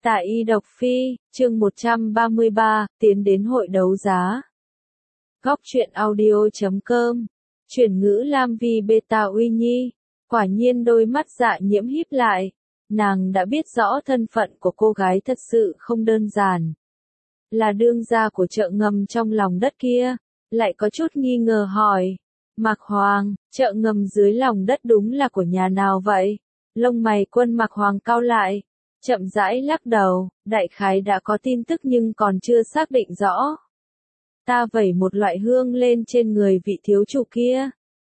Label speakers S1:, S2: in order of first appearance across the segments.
S1: Tạ Y Độc Phi, chương 133, tiến đến hội đấu giá. Góc truyện audio.com, chuyển ngữ Lam Vi Beta Uy Nhi, quả nhiên đôi mắt Dạ Nhiễm híp lại, nàng đã biết rõ thân phận của cô gái thật sự không đơn giản. Là đương gia của chợ ngầm trong lòng đất kia, lại có chút nghi ngờ hỏi. Mạc Hoàng, chợ ngầm dưới lòng đất đúng là của nhà nào vậy? Lông mày Quân Mạc Hoàng cau lại, chậm rãi lắc đầu, đại khái đã có tin tức nhưng còn chưa xác định rõ. Ta vẩy một loại hương lên trên người vị thiếu chủ kia.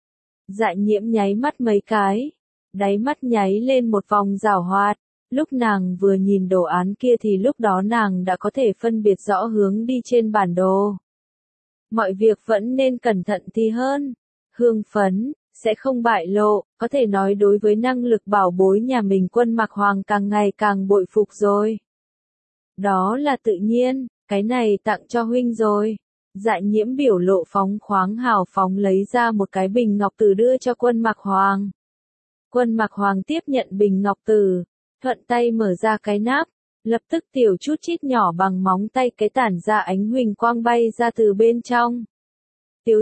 S1: Dạ Nhiễm nháy mắt mấy cái, đáy mắt nháy lên một vòng giảo hoạt. Lúc nàng vừa nhìn đồ án kia thì lúc đó nàng đã có thể phân biệt rõ hướng đi trên bản đồ. Mọi việc vẫn nên cẩn thận thì hơn. Hương phấn, sẽ không bại lộ, có thể nói đối với năng lực bảo bối nhà mình Quân Mạc Hoàng càng ngày càng bội phục rồi. Đó là tự nhiên, cái này tặng cho huynh rồi. Dạ Nhiễm biểu lộ phóng khoáng hào phóng lấy ra một cái bình ngọc tử đưa cho Quân Mạc Hoàng. Quân Mạc Hoàng tiếp nhận bình ngọc tử, thuận tay mở ra cái nắp, lập tức tiểu chút chít nhỏ bằng móng tay cái tản ra ánh huỳnh quang bay ra từ bên trong. Tiếu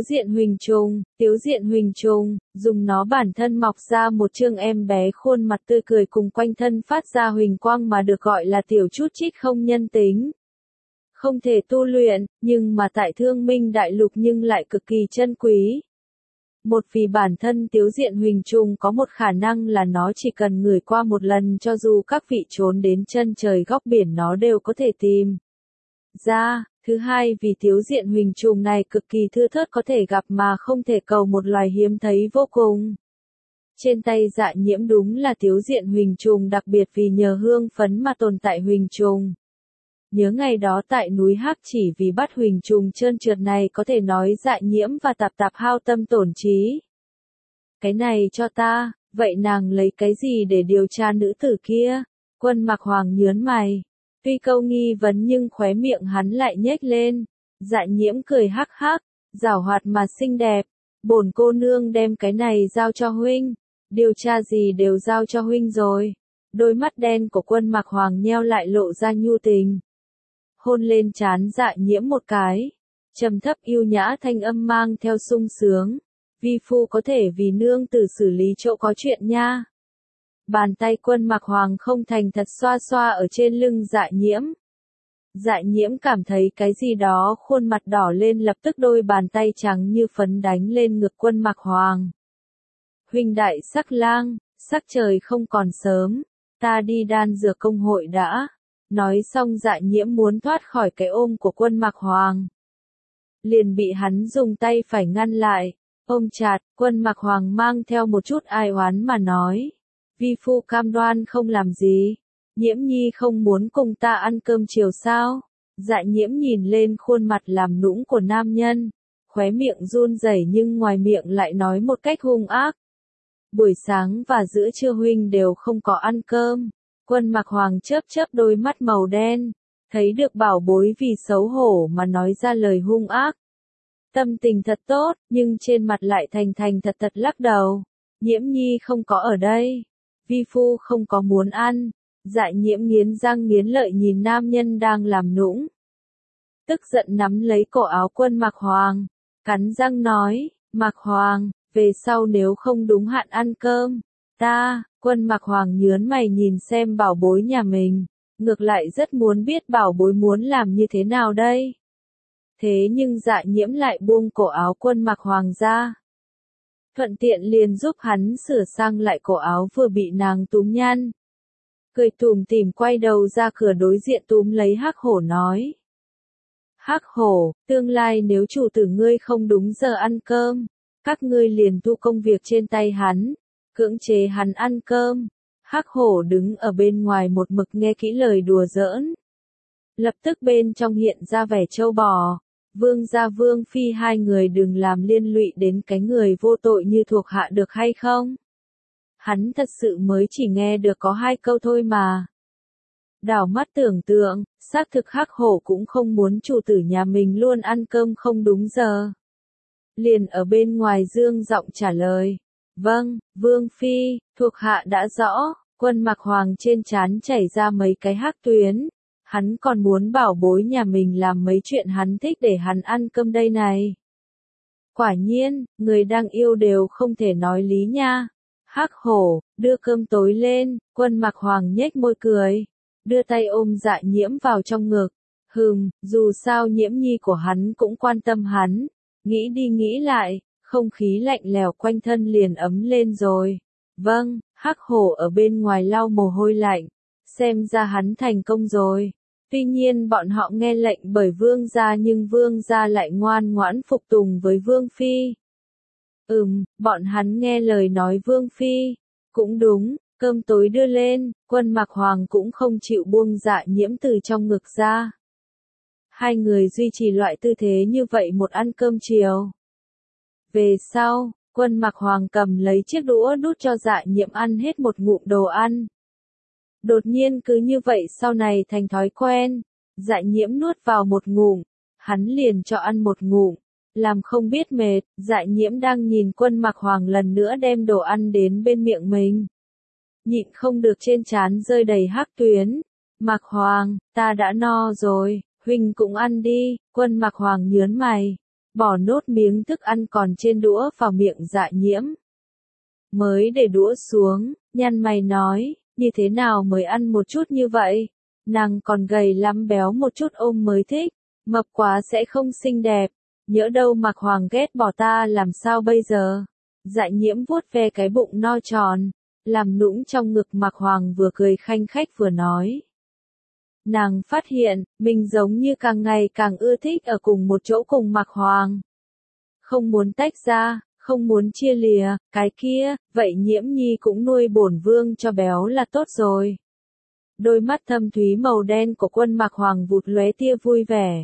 S1: diện huỳnh trùng, dùng nó bản thân mọc ra một chương em bé khuôn mặt tươi cười cùng quanh thân phát ra huỳnh quang mà được gọi là tiểu chút chít không nhân tính. Không thể tu luyện, nhưng mà tại Thương Minh Đại Lục nhưng lại cực kỳ chân quý. Một vì bản thân tiếu diện huỳnh trùng có một khả năng là nó chỉ cần ngửi qua một lần cho dù các vị trốn đến chân trời góc biển nó đều có thể tìm ra. Thứ hai vì tiếu diện huỳnh trùng này cực kỳ thưa thớt có thể gặp mà không thể cầu một loài hiếm thấy vô cùng. Trên tay Dạ Nhiễm đúng là tiếu diện huỳnh trùng đặc biệt vì nhờ hương phấn mà tồn tại huỳnh trùng. Nhớ ngày đó tại núi Hắc chỉ vì bắt huỳnh trùng trơn trượt này có thể nói Dạ Nhiễm và Tạp Tạp hao tâm tổn trí. Cái này cho ta, vậy nàng lấy cái gì để điều tra nữ tử kia? Quân Mạc Hoàng nhớn mày. Tuy câu nghi vấn nhưng khóe miệng hắn lại nhếch lên. Dạ Nhiễm cười hắc hắc, giảo hoạt mà xinh đẹp. Bổn cô nương đem cái này giao cho huynh. Điều tra gì đều giao cho huynh rồi. Đôi mắt đen của Quân Mạc Hoàng nheo lại lộ ra nhu tình. Hôn lên trán Dạ Nhiễm một cái. Trầm thấp yêu nhã thanh âm mang theo sung sướng. Vi phu có thể vì nương tử xử lý chỗ có chuyện nha. Bàn tay Quân Mạc Hoàng không thành thật xoa xoa ở trên lưng Dạ Nhiễm. Dạ Nhiễm cảm thấy cái gì đó khuôn mặt đỏ lên lập tức đôi bàn tay trắng như phấn đánh lên ngực Quân Mạc Hoàng. Huynh đại sắc lang, sắc trời không còn sớm, ta đi đan dược công hội đã. Nói xong Dạ Nhiễm muốn thoát khỏi cái ôm của Quân Mạc Hoàng. Liền bị hắn dùng tay phải ngăn lại, ôm chặt, Quân Mạc Hoàng mang theo một chút ai oán mà nói. Vi phu cam đoan không làm gì. Nhiễm nhi không muốn cùng ta ăn cơm chiều sao? Dạ Nhiễm nhìn lên khuôn mặt làm nũng của nam nhân. Khóe miệng run rẩy nhưng ngoài miệng lại nói một cách hung ác. Buổi sáng và giữa trưa huynh đều không có ăn cơm. Quân Mạc Hoàng chớp chớp đôi mắt màu đen. Thấy được bảo bối vì xấu hổ mà nói ra lời hung ác. Tâm tình thật tốt, nhưng trên mặt lại thành thật thật lắc đầu. Nhiễm nhi không có ở đây. Vi phu không có muốn ăn. Dạ Nhiễm nghiến răng nghiến lợi nhìn nam nhân đang làm nũng. Tức giận nắm lấy cổ áo Quân Mạc Hoàng. Cắn răng nói, Mạc Hoàng, về sau nếu không đúng hạn ăn cơm. Quân Mạc Hoàng nhớn mày nhìn xem bảo bối nhà mình. Ngược lại rất muốn biết bảo bối muốn làm như thế nào đây. Thế nhưng Dạ Nhiễm lại buông cổ áo Quân Mạc Hoàng ra. Thuận tiện liền giúp hắn sửa sang lại cổ áo vừa bị nàng túm nhăn. Cười tủm tỉm quay đầu ra cửa đối diện túm lấy Hắc Hổ nói. Hắc Hổ, tương lai nếu chủ tử ngươi không đúng giờ ăn cơm, các ngươi liền thu công việc trên tay hắn, cưỡng chế hắn ăn cơm. Hắc Hổ đứng ở bên ngoài một mực nghe kỹ lời đùa giỡn. Lập tức bên trong hiện ra vẻ trâu bò. Vương gia Vương Phi hai người đừng làm liên lụy đến cái người vô tội như thuộc hạ được hay không? Hắn thật sự mới chỉ nghe được có 2 câu thôi mà. Đảo mắt tưởng tượng, xác thực Hắc Hổ cũng không muốn chủ tử nhà mình luôn ăn cơm không đúng giờ. Liền ở bên ngoài dương giọng trả lời. Vâng, Vương Phi, thuộc hạ đã rõ. Quân Mặc Hoàng trên trán chảy ra mấy cái hắc tuyến. Hắn còn muốn bảo bối nhà mình làm mấy chuyện hắn thích để hắn ăn cơm đây này. Quả nhiên, người đang yêu đều không thể nói lý nha. Hắc hổ, đưa cơm tối lên, Quân Mặc Hoàng nhếch môi cười. Đưa tay ôm Dạ Nhiễm vào trong ngực. Dù sao Nhiễm nhi của hắn cũng quan tâm hắn. Nghĩ đi nghĩ lại, không khí lạnh lẽo quanh thân liền ấm lên rồi. Vâng, Hắc hổ ở bên ngoài lau mồ hôi lạnh. Xem ra hắn thành công rồi. Tuy nhiên bọn họ nghe lệnh bởi vương gia nhưng vương gia lại ngoan ngoãn phục tùng với vương phi. Bọn hắn nghe lời nói vương phi. Cũng đúng, cơm tối đưa lên, Quân Mặc Hoàng cũng không chịu buông Dạ Nhiễm từ trong ngực ra. Hai người duy trì loại tư thế như vậy một ăn cơm chiều. Về sau, Quân Mặc Hoàng cầm lấy chiếc đũa đút cho Dạ Nhiễm ăn hết một ngụm đồ ăn. Đột nhiên cứ như vậy sau này thành thói quen, Dạ Nhiễm nuốt vào một ngụm, hắn liền cho ăn một ngụm, làm không biết mệt, Dạ Nhiễm đang nhìn Quân Mặc Hoàng lần nữa đem đồ ăn đến bên miệng mình. Nhịn không được trên trán rơi đầy hắc tuyến. Mặc Hoàng, ta đã no rồi, huynh cũng ăn đi, Quân Mặc Hoàng nhớn mày, bỏ nốt miếng thức ăn còn trên đũa vào miệng Dạ Nhiễm. Mới để đũa xuống, nhăn mày nói, như thế nào mới ăn một chút như vậy? Nàng còn gầy lắm, béo một chút ôm mới thích, mập quá sẽ không xinh đẹp, nhỡ đâu Mặc Hoàng ghét bỏ ta làm sao bây giờ? Dạ Nhiễm vuốt ve cái bụng no tròn, làm nũng trong ngực Mặc Hoàng, vừa cười khanh khách vừa nói. Nàng phát hiện, mình giống như càng ngày càng ưa thích ở cùng một chỗ cùng Mặc Hoàng. Không muốn tách ra, không muốn chia lìa, cái kia, vậy Nhiễm nhi cũng nuôi bổn vương cho béo là tốt rồi. Đôi mắt thâm thúy màu đen của Quân Mặc Hoàng vụt lóe tia vui vẻ.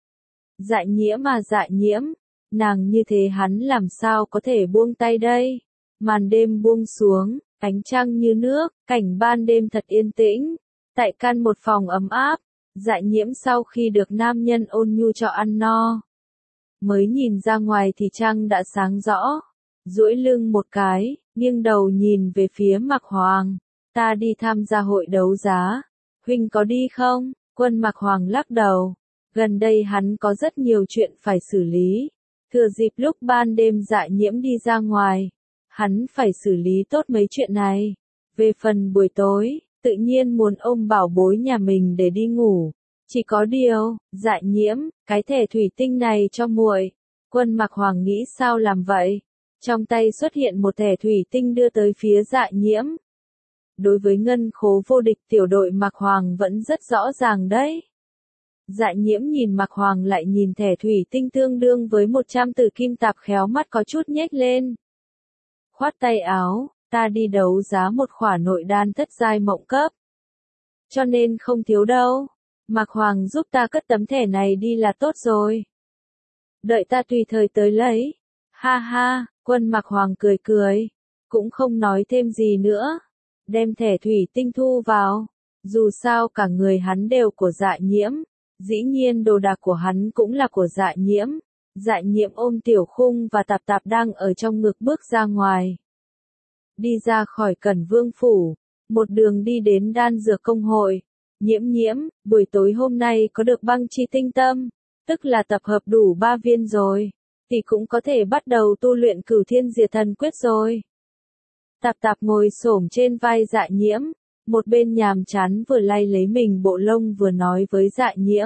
S1: Dạ Nhiễm à Dạ Nhiễm, nàng như thế hắn làm sao có thể buông tay đây? Màn đêm buông xuống, ánh trăng như nước, cảnh ban đêm thật yên tĩnh. Tại căn một phòng ấm áp, Dạ Nhiễm sau khi được nam nhân ôn nhu cho ăn no, mới nhìn ra ngoài thì trăng đã sáng rõ. Duỗi lưng một cái, nghiêng đầu nhìn về phía Mặc Hoàng. Ta đi tham gia hội đấu giá. Huynh có đi không? Quân Mặc Hoàng lắc đầu. Gần đây hắn có rất nhiều chuyện phải xử lý. Thừa dịp lúc ban đêm Dạ Nhiễm đi ra ngoài, hắn phải xử lý tốt mấy chuyện này. Về phần buổi tối, tự nhiên muốn ôm bảo bối nhà mình để đi ngủ. Chỉ có điều, Dạ Nhiễm, cái thẻ thủy tinh này cho muội. Quân Mặc Hoàng nghĩ sao làm vậy? Trong tay xuất hiện một thẻ thủy tinh đưa tới phía Dạ Nhiễm. Đối với ngân khố vô địch tiểu đội Mặc Hoàng vẫn rất rõ ràng đấy. Dạ Nhiễm nhìn Mặc Hoàng lại nhìn thẻ thủy tinh tương đương với 100 từ kim tạp, khéo mắt có chút nhếch lên. Khoát tay áo, ta đi đấu giá một khỏa nội đan thất giai mộng cấp. Cho nên không thiếu đâu. Mặc Hoàng giúp ta cất tấm thẻ này đi là tốt rồi. Đợi ta tùy thời tới lấy. Ha ha, Quân Mặc Hoàng cười cười. Cũng không nói thêm gì nữa. Đem thẻ thủy tinh thu vào. Dù sao cả người hắn đều của Dạ Nhiễm. Dĩ nhiên đồ đạc của hắn cũng là của Dạ Nhiễm. Dạ Nhiễm ôm Tiểu Khung và Tạp Tạp đang ở trong ngực bước ra ngoài. Đi ra khỏi Cẩn Vương phủ. Một đường đi đến đan dược công hội. Nhiễm Nhiễm, buổi tối hôm nay có được băng chi tinh tâm, tức là tập hợp đủ 3 viên rồi, thì cũng có thể bắt đầu tu luyện Cửu Thiên Diệt Thần Quyết rồi. Tạp Tạp ngồi xổm trên vai Dạ Nhiễm, một bên nhàm chán vừa lay lấy mình bộ lông vừa nói với Dạ Nhiễm.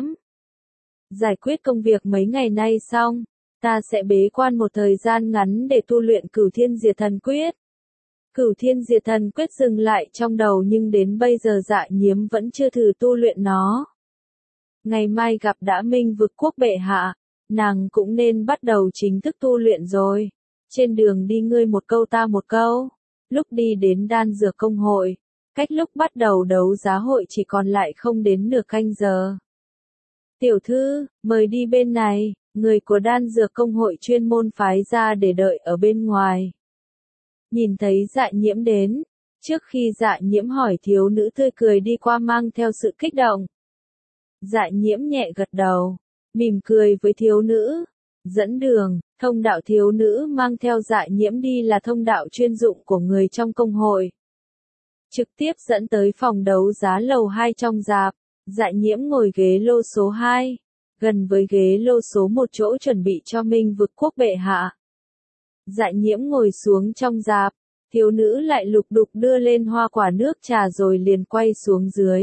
S1: Giải quyết công việc mấy ngày nay xong, ta sẽ bế quan một thời gian ngắn để tu luyện Cửu Thiên Diệt Thần Quyết. Cửu Thiên Diệt Thần Quyết dừng lại trong đầu nhưng đến bây giờ Dạ Nhiễm vẫn chưa thử tu luyện nó. Ngày mai gặp Đã Minh Vực Quốc bệ hạ, nàng cũng nên bắt đầu chính thức tu luyện rồi. Trên đường đi ngươi một câu ta một câu. Lúc đi đến đan dược công hội, cách lúc bắt đầu đấu giá hội chỉ còn lại không đến nửa canh giờ. Tiểu thư, mời đi bên này, người của đan dược công hội chuyên môn phái ra để đợi ở bên ngoài. Nhìn thấy Dạ Nhiễm đến, trước khi Dạ Nhiễm hỏi thiếu nữ tươi cười đi qua mang theo sự kích động. Dạ Nhiễm nhẹ gật đầu, mỉm cười với thiếu nữ, dẫn đường. Thông đạo thiếu nữ mang theo Dạ Nhiễm đi là thông đạo chuyên dụng của người trong công hội. trực tiếp dẫn tới phòng đấu giá lầu 2 trong rạp. Dạ Nhiễm ngồi ghế lô số 2, gần với ghế lô số 1 chỗ chuẩn bị cho Minh Vực Quốc bệ hạ. Dạ Nhiễm ngồi xuống trong rạp, thiếu nữ lại lục đục đưa lên hoa quả nước trà rồi liền quay xuống dưới.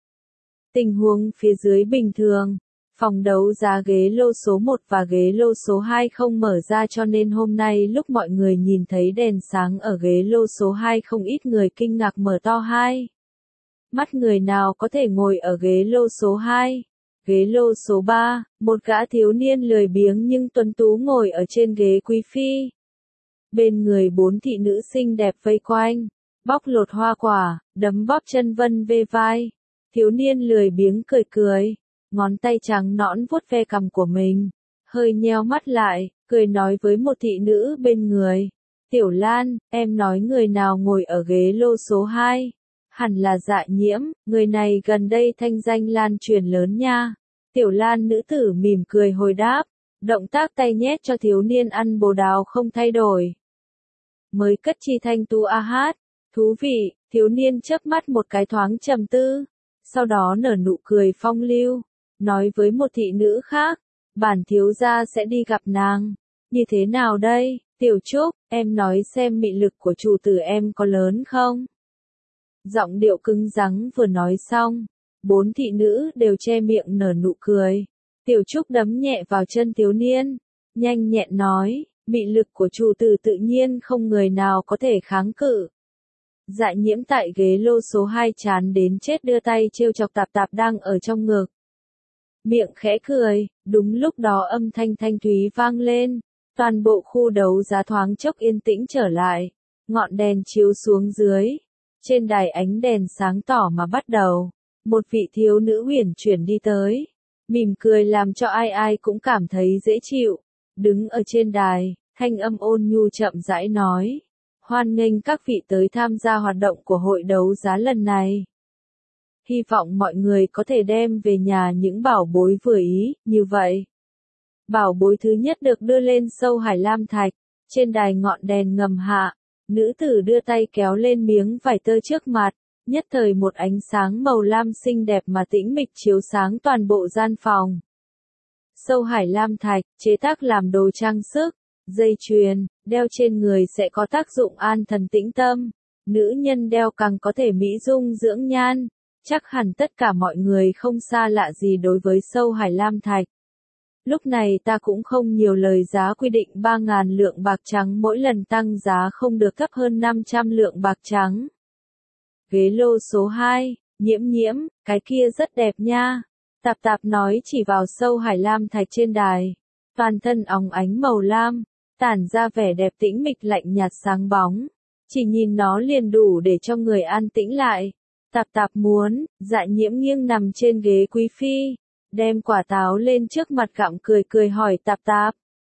S1: Tình huống phía dưới bình thường, phòng đấu giá ghế lô số 1 và ghế lô số 2 không mở ra cho nên hôm nay lúc mọi người nhìn thấy đèn sáng ở ghế lô số 2 không ít người kinh ngạc mở to hai mắt, người nào có thể ngồi ở ghế lô số 2. Ghế lô số 3, một gã thiếu niên lười biếng nhưng tuấn tú ngồi ở trên ghế quý phi. Bên người 4 thị nữ xinh đẹp vây quanh, bóc lột hoa quả, đấm bóp chân vân vê vai. Thiếu niên lười biếng cười cười, ngón tay trắng nõn vuốt ve cằm của mình, hơi nheo mắt lại, cười nói với một thị nữ bên người. Tiểu Lan, em nói người nào ngồi ở ghế lô số 2? Hẳn là Dạ Nhiễm, người này gần đây thanh danh lan truyền lớn nha. Tiểu Lan nữ tử mỉm cười hồi đáp, động tác tay nhét cho thiếu niên ăn bồ đào không thay đổi. Mới cất chi thanh tu a hát, thú vị, thiếu niên chớp mắt một cái thoáng trầm tư, sau đó nở nụ cười phong lưu, nói với một thị nữ khác, bản thiếu gia sẽ đi gặp nàng. Như thế nào đây, Tiểu Trúc, em nói xem mị lực của chủ tử em có lớn không? Giọng điệu cứng rắn vừa nói xong, 4 thị nữ đều che miệng nở nụ cười. Tiểu Trúc đấm nhẹ vào chân thiếu niên, nhanh nhẹn nói, mị lực của chủ tử tự nhiên không người nào có thể kháng cự. Dạ Nhiễm tại ghế lô số 2 chán đến chết đưa tay trêu chọc Tạp Tạp đang ở trong ngực. Miệng khẽ cười, đúng lúc đó âm thanh thanh thúy vang lên, toàn bộ khu đấu giá thoáng chốc yên tĩnh trở lại, ngọn đèn chiếu xuống dưới. Trên đài ánh đèn sáng tỏ mà bắt đầu, một vị thiếu nữ huyền chuyển đi tới, mỉm cười làm cho ai ai cũng cảm thấy dễ chịu. Đứng ở trên đài, thanh âm ôn nhu chậm rãi nói, hoan nghênh các vị tới tham gia hoạt động của hội đấu giá lần này. Hy vọng mọi người có thể đem về nhà những bảo bối vừa ý, như vậy. Bảo bối thứ nhất được đưa lên sâu Hải Lam Thạch, trên đài ngọn đèn ngầm hạ. Nữ tử đưa tay kéo lên miếng vải tơ trước mặt, nhất thời một ánh sáng màu lam xinh đẹp mà tĩnh mịch chiếu sáng toàn bộ gian phòng. Sâu Hải Lam Thạch, chế tác làm đồ trang sức, dây chuyền, đeo trên người sẽ có tác dụng an thần tĩnh tâm. Nữ nhân đeo càng có thể mỹ dung dưỡng nhan, chắc hẳn tất cả mọi người không xa lạ gì đối với Sâu Hải Lam Thạch. Lúc này ta cũng không nhiều lời, giá quy định 3.000 lượng bạc trắng, mỗi lần tăng giá không được thấp hơn 500 lượng bạc trắng. Ghế lô số 2, Nhiễm Nhiễm, cái kia rất đẹp nha. Tạp Tạp nói chỉ vào Sâu Hải Lam Thạch trên đài. Toàn thân óng ánh màu lam, tản ra vẻ đẹp tĩnh mịch lạnh nhạt sáng bóng. Chỉ nhìn nó liền đủ để cho người an tĩnh lại. Tạp Tạp muốn, Dạ Nhiễm nghiêng nằm trên ghế quý phi, đem quả táo lên trước mặt gặm cười cười hỏi Tạp Tạp.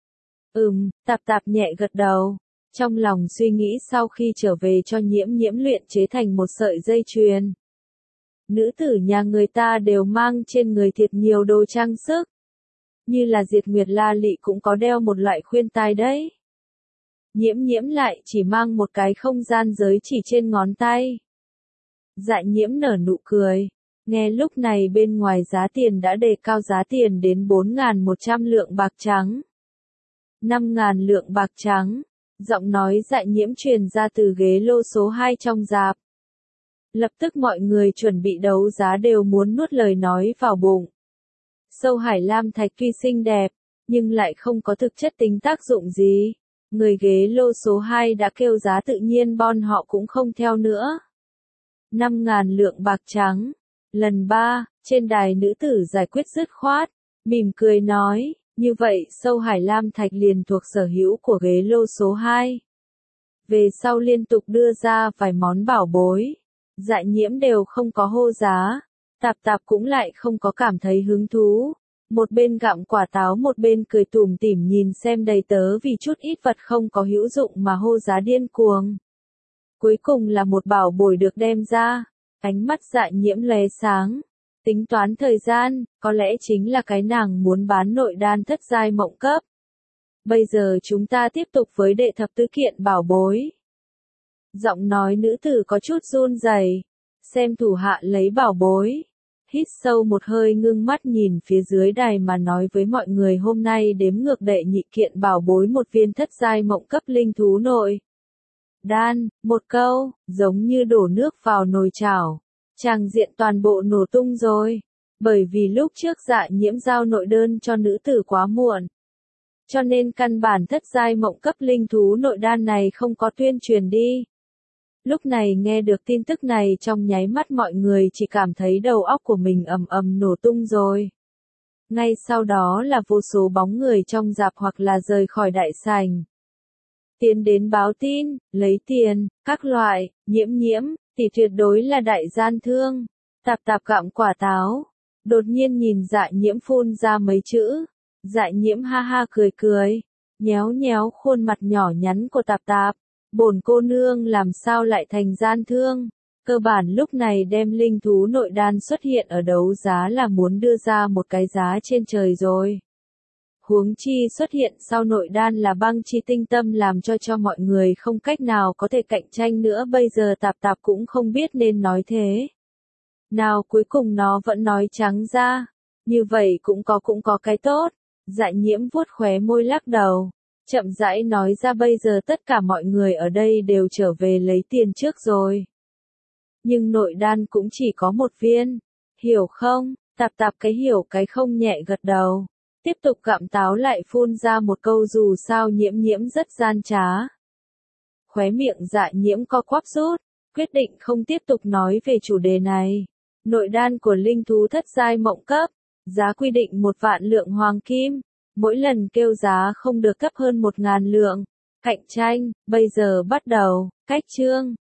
S1: Tạp Tạp nhẹ gật đầu. Trong lòng suy nghĩ sau khi trở về cho Nhiễm Nhiễm luyện chế thành một sợi dây chuyền. Nữ tử nhà người ta đều mang trên người thiệt nhiều đồ trang sức. Như là Diệt Nguyệt La Lị cũng có đeo một loại khuyên tai đấy. Nhiễm Nhiễm lại chỉ mang một cái không gian giới chỉ trên ngón tay. Dạ Nhiễm nở nụ cười. Nghe lúc này bên ngoài giá tiền đã đề cao giá tiền đến 4.100 lượng bạc trắng. 5.000 lượng bạc trắng. Giọng nói Dạ Nhiễm truyền ra từ ghế lô số 2 trong rạp. Lập tức mọi người chuẩn bị đấu giá đều muốn nuốt lời nói vào bụng. Sâu Hải Lam Thạch tuy xinh đẹp, nhưng lại không có thực chất tính tác dụng gì. Người ghế lô số 2 đã kêu giá tự nhiên bọn họ cũng không theo nữa. 5.000 lượng bạc trắng. Lần 3, trên đài nữ tử giải quyết dứt khoát, mỉm cười nói, như vậy Sâu Hải Lam Thạch liền thuộc sở hữu của ghế lô số 2. Về sau liên tục đưa ra vài món bảo bối, Dạ Nhiễm đều không có hô giá, Tạp Tạp cũng lại không có cảm thấy hứng thú. Một bên gặm quả táo một bên cười tủm tỉm nhìn xem đầy tớ vì chút ít vật không có hữu dụng mà hô giá điên cuồng. Cuối cùng là một bảo bối được đem ra. Ánh mắt Dạ Nhiễm lóe sáng, tính toán thời gian, có lẽ chính là cái nàng muốn bán nội đan thất giai mộng cấp. Bây giờ chúng ta tiếp tục với đệ thập tứ kiện bảo bối. Giọng nói nữ tử có chút run rẩy. Xem thủ hạ lấy bảo bối. Hít sâu một hơi ngưng mắt nhìn phía dưới đài mà nói với mọi người hôm nay đếm ngược đệ nhị kiện bảo bối một viên thất giai mộng cấp linh thú nội đan, một câu, giống như đổ nước vào nồi chảo. Tràng diện toàn bộ nổ tung rồi. Bởi vì lúc trước Dạ Nhiễm giao nội đơn cho nữ tử quá muộn. Cho nên căn bản thất giai mộng cấp linh thú nội đan này không có tuyên truyền đi. Lúc này nghe được tin tức này trong nháy mắt mọi người chỉ cảm thấy đầu óc của mình ầm ầm nổ tung rồi. Ngay sau đó là vô số bóng người trong rạp hoặc là rời khỏi đại sảnh. Tiến đến báo tin, lấy tiền, các loại, nhiễm, thì tuyệt đối là đại gian thương. Tạp gặm quả táo. Đột nhiên nhìn Dạ Nhiễm phun ra mấy chữ. Dạ Nhiễm ha ha cười, nhéo khuôn mặt nhỏ nhắn của Tạp. Bổn cô nương làm sao lại thành gian thương? Cơ bản lúc này đem linh thú nội đan xuất hiện ở đấu giá là muốn đưa ra một cái giá trên trời rồi. Huống chi xuất hiện sau nội đan là băng chi tinh tâm làm cho mọi người không cách nào có thể cạnh tranh nữa, bây giờ Tạp cũng không biết nên nói thế nào, cuối cùng nó vẫn nói trắng ra. Như vậy cũng có cái tốt. Dạ Nhiễm vuốt khóe môi lắc đầu. Chậm rãi nói ra bây giờ tất cả mọi người ở đây đều trở về lấy tiền trước rồi. Nhưng nội đan cũng chỉ có một viên. Hiểu không? Tạp cái hiểu cái không nhẹ gật đầu. Tiếp tục gặm táo lại phun ra một câu dù sao Nhiễm rất gian trá. Khóe miệng Dạ Nhiễm co quắp rút. Quyết định không tiếp tục nói về chủ đề này. Nội đan của linh thú thất giai mộng cấp. Giá quy định 1 vạn lượng hoàng kim. Mỗi lần kêu giá không được thấp hơn 1.000 lượng. Cạnh tranh, bây giờ bắt đầu. Cách chương.